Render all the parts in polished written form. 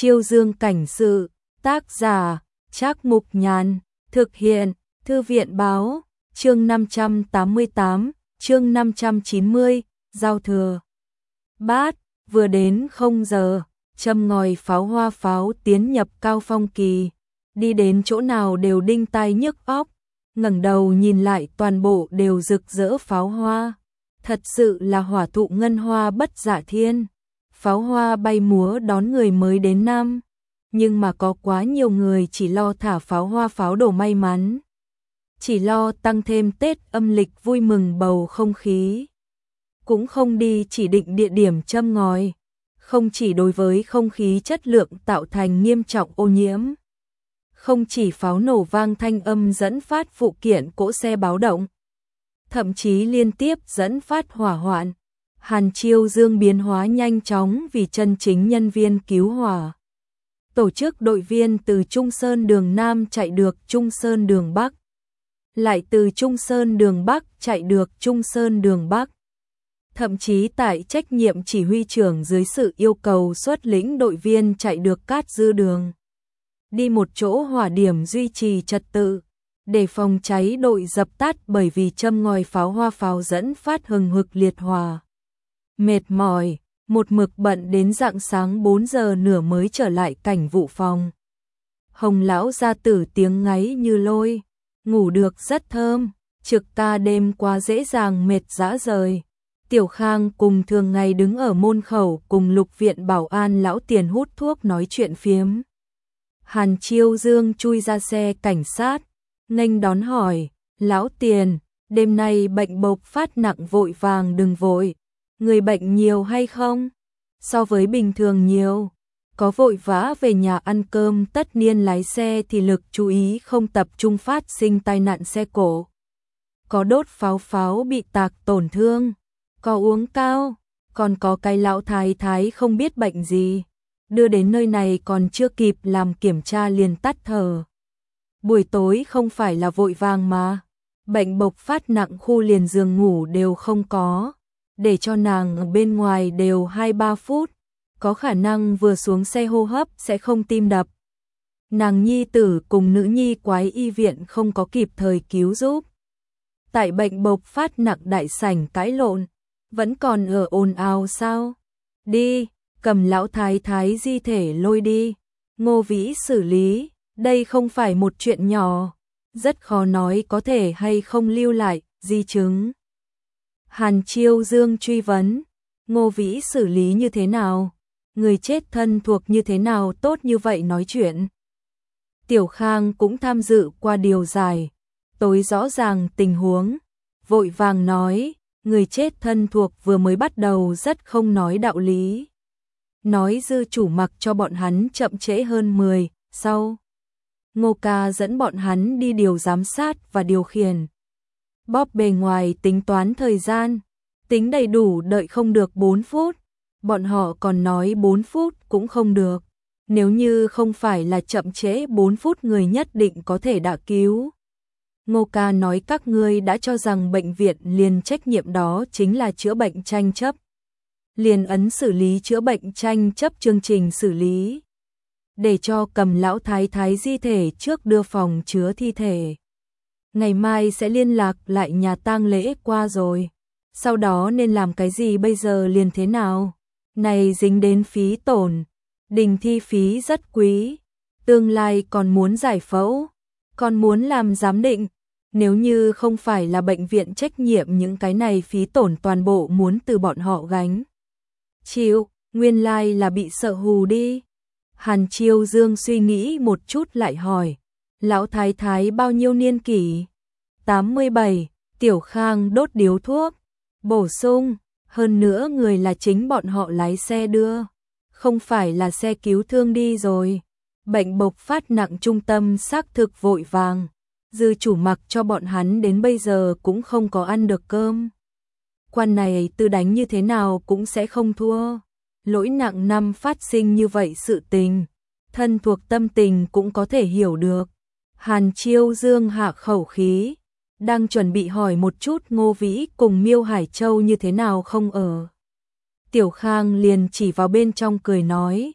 Chiêu Dương cảnh sự, tác giả, Trác Mục Nhàn, thực hiện, Thư viện báo, chương 588, chương 590, giao thừa. Bát, vừa đến 0 giờ, châm ngòi pháo hoa pháo tiến nhập cao phong kỳ, đi đến chỗ nào đều đinh tai nhức óc, ngẩng đầu nhìn lại toàn bộ đều rực rỡ pháo hoa, thật sự là hỏa thụ ngân hoa bất dạ thiên. Pháo hoa bay múa đón người mới đến năm, nhưng mà có quá nhiều người chỉ lo thả pháo hoa pháo đồ may mắn, chỉ lo tăng thêm Tết âm lịch vui mừng bầu không khí, cũng không đi chỉ định địa điểm châm ngòi, không chỉ đối với không khí chất lượng tạo thành nghiêm trọng ô nhiễm, không chỉ pháo nổ vang thanh âm dẫn phát phụ kiện cỗ xe báo động, thậm chí liên tiếp dẫn phát hỏa hoạn. Hàn Chiêu Dương biến hóa nhanh chóng vì chân chính nhân viên cứu hỏa. Tổ chức đội viên từ Trung Sơn đường Nam chạy được Trung Sơn đường Bắc, lại từ Trung Sơn đường Bắc chạy được Trung Sơn đường Bắc. Thậm chí tại trách nhiệm chỉ huy trưởng dưới sự yêu cầu xuất lĩnh đội viên chạy được Cát Dư đường. Đi một chỗ hỏa điểm duy trì trật tự, để phòng cháy đội dập tắt bởi vì châm ngòi pháo hoa pháo dẫn phát hừng hực liệt hỏa. Mệt mỏi, một mực bận đến rạng sáng 4 giờ nửa mới trở lại cảnh vụ phòng. Hồng lão gia tử tiếng ngáy như lôi, ngủ được rất thơm, trực ca đêm qua dễ dàng mệt rã rời. Tiểu Khang cùng thường ngày đứng ở môn khẩu cùng Lục viện bảo an lão Tiền hút thuốc nói chuyện phiếm. Hàn Chiêu Dương chui ra xe cảnh sát, nghênh đón hỏi, lão Tiền, đêm nay bệnh bộc phát nặng vội vàng đừng vội. Người bệnh nhiều hay không? So với bình thường nhiều. Có vội vã về nhà ăn cơm tất niên lái xe thì lực chú ý không tập trung phát sinh tai nạn xe cộ. Có đốt pháo pháo bị tạc tổn thương. Có uống cao. Còn có cái lão thái thái không biết bệnh gì. Đưa đến nơi này còn chưa kịp làm kiểm tra liền tắt thở. Buổi tối không phải là vội vàng mà. Bệnh bộc phát nặng khu liền giường ngủ đều không có. Để cho nàng ở bên ngoài đều 2-3 phút, có khả năng vừa xuống xe hô hấp sẽ không tim đập. Nàng nhi tử cùng nữ nhi quái y viện không có kịp thời cứu giúp. Tại bệnh bộc phát nặng đại sảnh cãi lộn, vẫn còn ở ồn ào sao? Đi, cầm lão thái thái di thể lôi đi. Ngô Vĩ xử lý, đây không phải một chuyện nhỏ, rất khó nói có thể hay không lưu lại di chứng. Hàn Chiêu Dương truy vấn, Ngô Vĩ xử lý như thế nào? Người chết thân thuộc như thế nào tốt như vậy nói chuyện? Tiểu Khang cũng tham dự qua điều giải, tối rõ ràng tình huống, vội vàng nói, người chết thân thuộc vừa mới bắt đầu rất không nói đạo lý. Nói dư chủ mặc cho bọn hắn chậm trễ hơn 10, sau. Ngô ca dẫn bọn hắn đi điều giám sát và điều khiển. Bóp bề ngoài tính toán thời gian, tính đầy đủ đợi không được 4 phút, bọn họ còn nói 4 phút cũng không được, nếu như không phải là chậm trễ 4 phút người nhất định có thể đã cứu. Ngô ca nói các ngươi đã cho rằng bệnh viện liền trách nhiệm đó chính là chữa bệnh tranh chấp. Liền ấn xử lý chữa bệnh tranh chấp chương trình xử lý, để cho cầm lão thái thái di thể trước đưa phòng chứa thi thể. Ngày mai sẽ liên lạc lại nhà tang lễ qua rồi. Sau đó nên làm cái gì bây giờ liền thế nào? Này dính đến phí tổn. Đình thi phí rất quý. Tương lai còn muốn giải phẫu. Còn muốn làm giám định. Nếu như không phải là bệnh viện trách nhiệm những cái này phí tổn toàn bộ muốn từ bọn họ gánh. Chịu, nguyên lai là bị sợ hù đi. Hàn Chiêu Dương suy nghĩ một chút lại hỏi. Lão thái thái bao nhiêu niên kỷ? 87, Tiểu Khang đốt điếu thuốc, bổ sung, hơn nữa người là chính bọn họ lái xe đưa, không phải là xe cứu thương đi rồi. Bệnh bộc phát nặng trung tâm xác thực vội vàng, dư chủ mặc cho bọn hắn đến bây giờ cũng không có ăn được cơm. Quan này tư đánh như thế nào cũng sẽ không thua, lỗi nặng năm phát sinh như vậy sự tình, thân thuộc tâm tình cũng có thể hiểu được. Hàn Chiêu Dương hạ khẩu khí, đang chuẩn bị hỏi một chút Ngô Vĩ cùng Miêu Hải Châu như thế nào không ở. Tiểu Khang liền chỉ vào bên trong cười nói,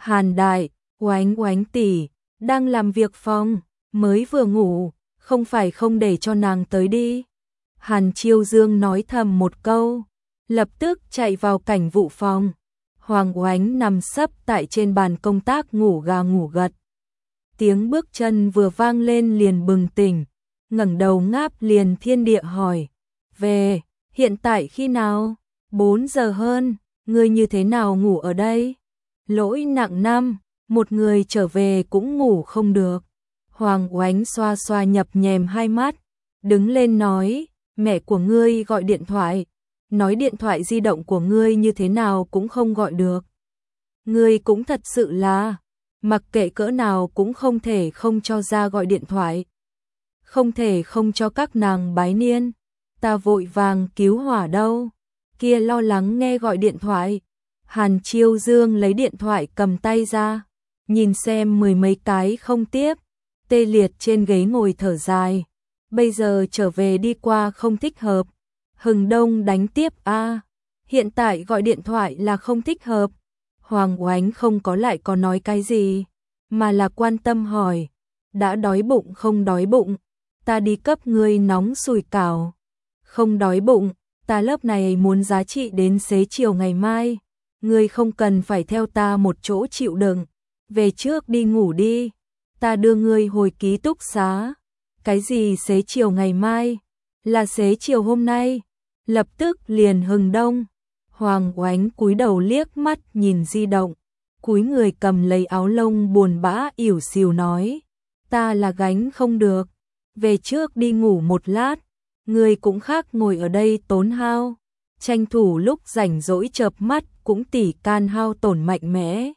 Hàn Đại, Oánh Oánh tỷ, đang làm việc phòng, mới vừa ngủ, không phải không để cho nàng tới đi. Hàn Chiêu Dương nói thầm một câu, lập tức chạy vào cảnh vụ phòng. Hoàng Oánh nằm sấp tại trên bàn công tác ngủ gà ngủ gật. Tiếng bước chân vừa vang lên liền bừng tỉnh, ngẩng đầu ngáp liền thiên địa hỏi, về, hiện tại khi nào? 4 giờ hơn, ngươi như thế nào ngủ ở đây? Lỗi nặng năm, một người trở về cũng ngủ không được. Hoàng Oánh xoa xoa nhập nhèm hai mắt, đứng lên nói, mẹ của ngươi gọi điện thoại, nói điện thoại di động của ngươi như thế nào cũng không gọi được. Ngươi cũng thật sự là, mặc kệ cỡ nào cũng không thể không cho ra gọi điện thoại. Không thể không cho các nàng bái niên, ta vội vàng cứu hỏa đâu. Kia lo lắng nghe gọi điện thoại. Hàn Chiêu Dương lấy điện thoại cầm tay ra, nhìn xem 10 mấy cái không tiếp, tê liệt trên ghế ngồi thở dài. Bây giờ trở về đi qua không thích hợp. Hừng đông đánh tiếp a. Hiện tại gọi điện thoại là không thích hợp. Hoàng Oánh không có lại có nói cái gì, mà là quan tâm hỏi, đã đói bụng không đói bụng, ta đi cấp ngươi nóng sủi cảo. Không đói bụng, ta lớp này muốn giá trị đến xế chiều ngày mai, ngươi không cần phải theo ta một chỗ chịu đựng, về trước đi ngủ đi, ta đưa ngươi hồi ký túc xá. Cái gì xế chiều ngày mai, là xế chiều hôm nay, lập tức liền hừng đông. Hoàng Oánh cúi đầu liếc mắt nhìn di động, cúi người cầm lấy áo lông buồn bã ỉu xìu nói, ta là gánh không được, về trước đi ngủ một lát, người cũng khác ngồi ở đây tốn hao, tranh thủ lúc rảnh rỗi chợp mắt cũng tỉ can hao tổn mạnh mẽ.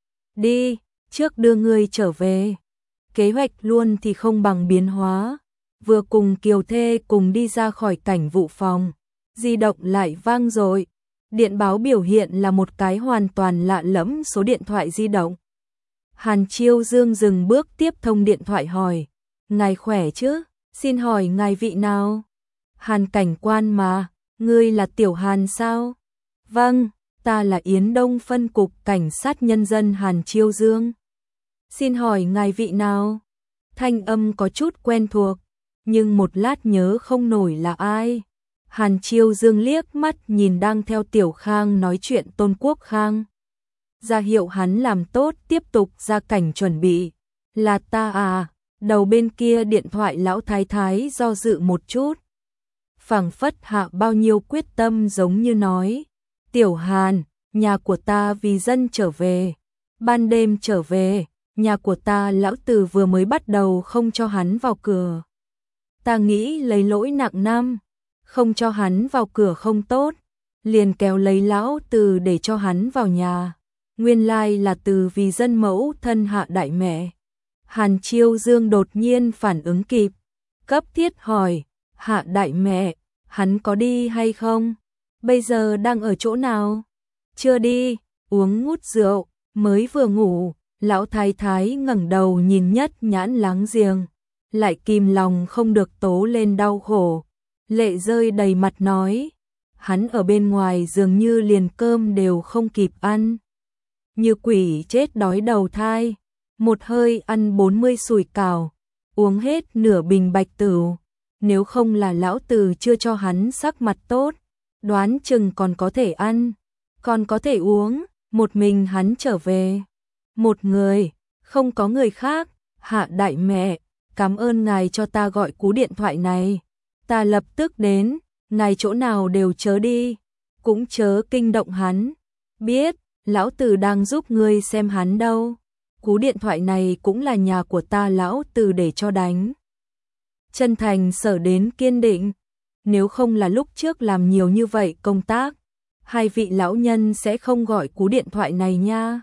Đi, trước đưa ngươi trở về. Kế hoạch luôn thì không bằng biến hóa, vừa cùng Kiều Thê cùng đi ra khỏi cảnh vụ phòng, di động lại vang dội. Điện báo biểu hiện là một cái hoàn toàn lạ lẫm số điện thoại di động. Hàn Chiêu Dương dừng bước tiếp thông điện thoại hỏi, ngài khỏe chứ, xin hỏi ngài vị nào? Hàn cảnh quan mà, ngươi là Tiểu Hàn sao? Vâng, ta là Yến Đông phân cục cảnh sát nhân dân Hàn Chiêu Dương. Xin hỏi ngài vị nào? Thanh âm có chút quen thuộc, nhưng một lát nhớ không nổi là ai. Hàn Chiêu Dương liếc mắt nhìn đang theo Tiểu Khang nói chuyện Tôn Quốc Khang. Ra hiệu hắn làm tốt tiếp tục ra cảnh chuẩn bị. Là ta à? Đầu bên kia điện thoại lão thái thái do dự một chút. Phảng phất hạ bao nhiêu quyết tâm giống như nói. Tiểu Hàn, nhà của ta vì dân trở về. Ban đêm trở về, nhà của ta lão tử vừa mới bắt đầu không cho hắn vào cửa. Ta nghĩ lấy lỗi nặng năm. Không cho hắn vào cửa không tốt, liền kéo lấy lão từ để cho hắn vào nhà. Nguyên lai là từ vì dân mẫu thân hạ đại mẹ. Hàn Chiêu Dương đột nhiên phản ứng kịp, cấp thiết hỏi, hạ đại mẹ, hắn có đi hay không? Bây giờ đang ở chỗ nào? Chưa đi, uống ngút rượu, mới vừa ngủ. Lão thái thái ngẩng đầu nhìn Nhất Nhãn láng giềng, lại kìm lòng không được tố lên đau khổ. Lệ rơi đầy mặt nói, hắn ở bên ngoài dường như liền cơm đều không kịp ăn. Như quỷ chết đói đầu thai, một hơi ăn 40 sủi cảo, uống hết nửa bình bạch tửu. Nếu không là lão tử chưa cho hắn sắc mặt tốt, đoán chừng còn có thể ăn, còn có thể uống, một mình hắn trở về. Một người, không có người khác, hạ đại mẹ, cảm ơn ngài cho ta gọi cú điện thoại này. Ta lập tức đến, ngài chỗ nào đều chớ đi, cũng chớ kinh động hắn. Biết, lão tử đang giúp ngươi xem hắn đâu. Cú điện thoại này cũng là nhà của ta lão tử để cho đánh. Chân thành sở đến kiên định, nếu không là lúc trước làm nhiều như vậy công tác, hai vị lão nhân sẽ không gọi cú điện thoại này nha.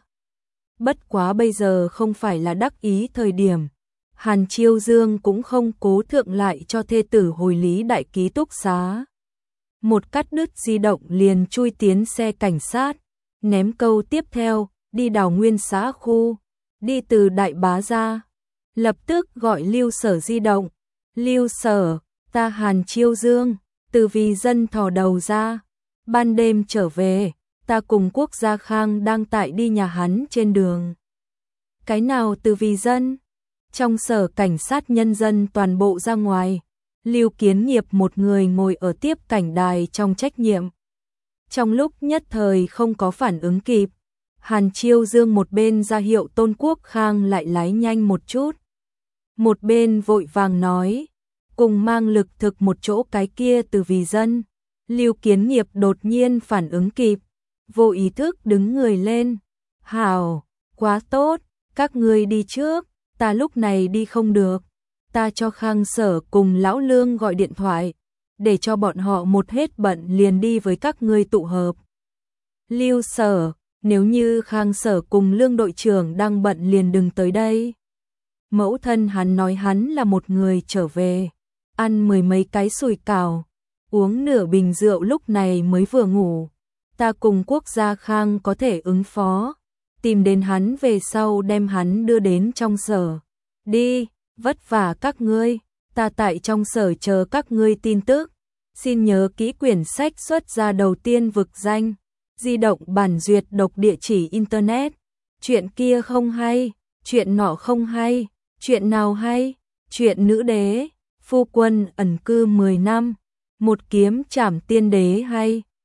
Bất quá bây giờ không phải là đắc ý thời điểm. Hàn Chiêu Dương cũng không cố thượng lại cho thê tử hồi lý đại ký túc xá. Một cắt đứt di động liền chui tiến xe cảnh sát, ném câu tiếp theo, đi Đào Nguyên xã khu, đi từ Đại Bá ra. Lập tức gọi Lưu Sở di động, Lưu Sở, ta Hàn Chiêu Dương, từ vì dân thò đầu ra, ban đêm trở về, ta cùng Quốc gia Khang đang tại đi nhà hắn trên đường. Cái nào từ vì dân? Trong sở cảnh sát nhân dân toàn bộ ra ngoài, Lưu Kiến Nghiệp một người ngồi ở tiếp cảnh đài trong trách nhiệm. Trong lúc nhất thời không có phản ứng kịp, Hàn Chiêu Dương một bên ra hiệu Tôn Quốc Khang lại lái nhanh một chút. Một bên vội vàng nói, cùng mang lực thực một chỗ cái kia từ vì dân. Lưu Kiến Nghiệp đột nhiên phản ứng kịp, vô ý thức đứng người lên. Hảo, quá tốt, các ngươi đi trước, ta lúc này đi không được. Ta cho Khang Sở cùng Lão Lương gọi điện thoại, để cho bọn họ một hết bận liền đi với các ngươi tụ hợp. Lưu Sở, nếu như Khang Sở cùng Lương đội trưởng đang bận liền đừng tới đây. Mẫu thân hắn nói hắn là một người trở về, ăn mười mấy cái sủi cảo, uống nửa bình rượu lúc này mới vừa ngủ. Ta cùng Quốc gia Khang có thể ứng phó, tìm đến hắn về sau đem hắn đưa đến trong sở. Đi, vất vả các ngươi, ta tại trong sở chờ các ngươi tin tức. Xin nhớ kỹ quyển sách xuất ra đầu tiên vực danh, di động bản duyệt độc địa chỉ internet. Chuyện kia không hay, chuyện nọ không hay, chuyện nào hay? Chuyện nữ đế, phu quân ẩn cư 10 năm, một kiếm trảm tiên đế hay.